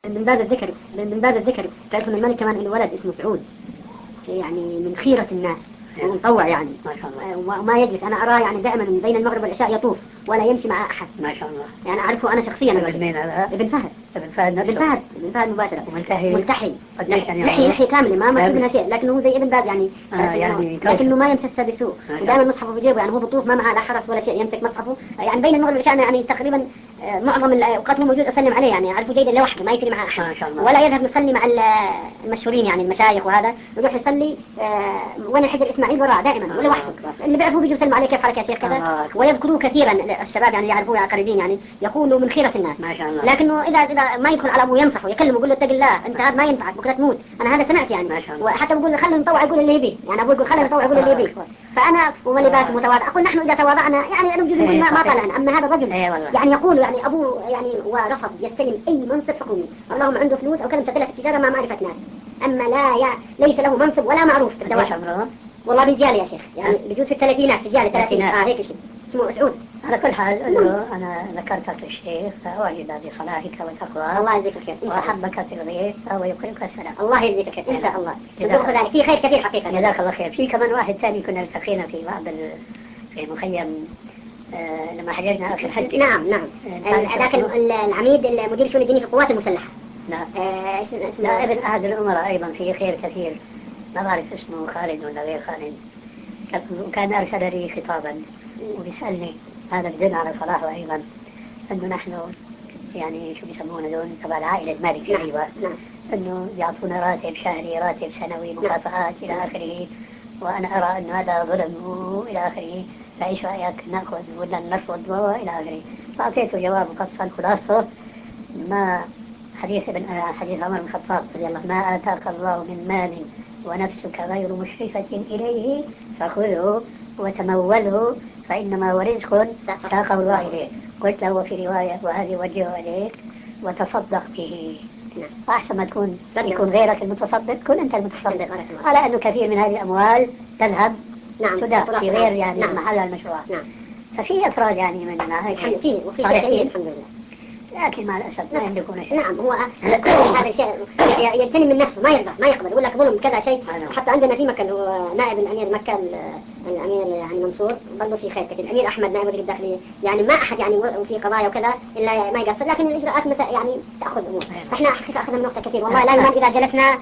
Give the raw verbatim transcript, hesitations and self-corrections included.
من باب الذكر من باب الذكر تعرفون الملك كمان إنه ولد اسمه سعود، يعني من خيرة الناس ومطوع يعني ما شاء الله. وما يجلس، أنا أراه يعني دائما بين المغرب والعشاء يطوف ولا يمشي مع أحد. ما شاء الله. يعني أعرفه أنا شخصيا. ابن مين هذا؟ ابن فهد. ابن فهد نفسه. ابن فهد ابن فهد مباشرة. ملتحي. ملتحي. يعني لحية لحية كاملة ما ما في منها شيء، لكنه هو زي ابن باب يعني. آه يعني لكنه ما يمسسها بسوء، ودائما مصحفه في جيبه، يعني هو بطوف ما معه لا حرس ولا شيء، يمسك مصحفه يعني بين المغرب والعشاء يعني تقريبا معظم الأوقات هو موجود أسلم عليه، يعني أعرفه جيدا لوحده ما يصير معه أحد. ما شاء الله. ولا يذهب يصلي مع المشهورين يعني المشايخ وهذا، يروح يصلي آه وين الحجر إسماعيل وراه دائما ولا وحده. اللي بيعرفوه بيجوا يسلموا عليه كيف حالك يا شيخ كذا، ويذكروه كثيرا الشباب يعني يعرفوه يا قريبين، يعني يقولوا من خيرة الناس. ما شاء الله. لكنه إذا إذا ما يدخل على أبوه ينصحه يكلمه يقول له اتق الله أنت هذا ما ينفعك بكرة تموت، أنا هذا سمعت يعني. ما شاء الله. وحتى بقول خلينا نطوع يقول اللي يبيه، يعني أبوه يقول خلينا نطوع يقول اللي يبيه. فأنا ولباس متواضع أقول نحن إذا تواضعنا يعني أنا بجوز ما ما طلعنا، أما هذا الرجل يعني يقول يعني أبوه يعني ورفض يستلم أي منصب حكومي، اللهم عنده فلوس أو كذا مشغلة في التجارة ما معرفة ناس، أما لا يعني ليس له منصب ولا معروف في الدوائر. والله بنجالي يا شيخ يعني بجوز في الثلاثينات في جالي ثلاثين آه هيك شيء اسمه سعود. على كل حال أنه أنا ذكرتك للشيخ فأعجب بصلاحك وتقوى. الله يجزيك الخير إن شاء الله. وأحبك في الغيث ويقربك السلام. الله يجزيك الخير إن شاء الله. يدخل ذلك في خير كبير حقيقة. جزاك الله خير. في كمان واحد ثاني كنا التقينا في بعض ال... في مخيم آه لما حججنا آخر حج. نعم نعم. هذاك العميد المدير الشؤون الدينية في القوات المسلحة. نعم. آه اسمه اسمه ابن أحد الأمراء أيضا فيه خير كثير، ما بعرف اسمه خالد ولا غير خالد. وكان أرسل لي خطابا وبيسألني هذا بدل على صلاحه أيضا أنه نحن يعني شو بيسمونه دول تبع العائلة المالكة. نعم. أيوة. نعم. أنه يعطونا راتب شهري راتب سنوي مكافآت إلى آخره، وأنا أرى أن هذا ظلم إلى آخره، فإيش رأيك نأخذ ولا نرفض وإلى آخره. فأعطيته جواب مفصل خلاصته ما حديث ابن حديث عمر بن الخطاب رضي الله ما آتاك الله من مال ونفسك غير مشرفة إليه فخذه وتموله فإنما هو رزق ساقه الله إليه. قلت له في رواية وهذه وجهه عليك وتصدق به. أحسن ما تكون يكون غيرك المتصدق كن أنت المتصدق، على أنه كثير من هذه الأموال تذهب نعم تدار في غير يعني نعم. محلها المشروع. نعم. ففي أفراد يعني مننا هيك فيه وفي شيء كثير الحمد لله، لكن مع الأسف ما يملكون شيء. نعم هو كل هذا الشيء يجتنب من نفسه ما يرضى ما يقبل يقول لك ظلم كذا شيء. حتى عندنا في مكة هو نائب الأمير مكة الأمير يعني منصور برضه في خير كثير، الأمير أحمد نائب وزير الداخلية يعني ما أحد يعني في قضايا وكذا إلا ما يقصر، لكن الإجراءات مثلا يعني تأخذ أمور. إحنا حقيقة أخذنا من وقت كثير والله لا يمكن إذا جلسنا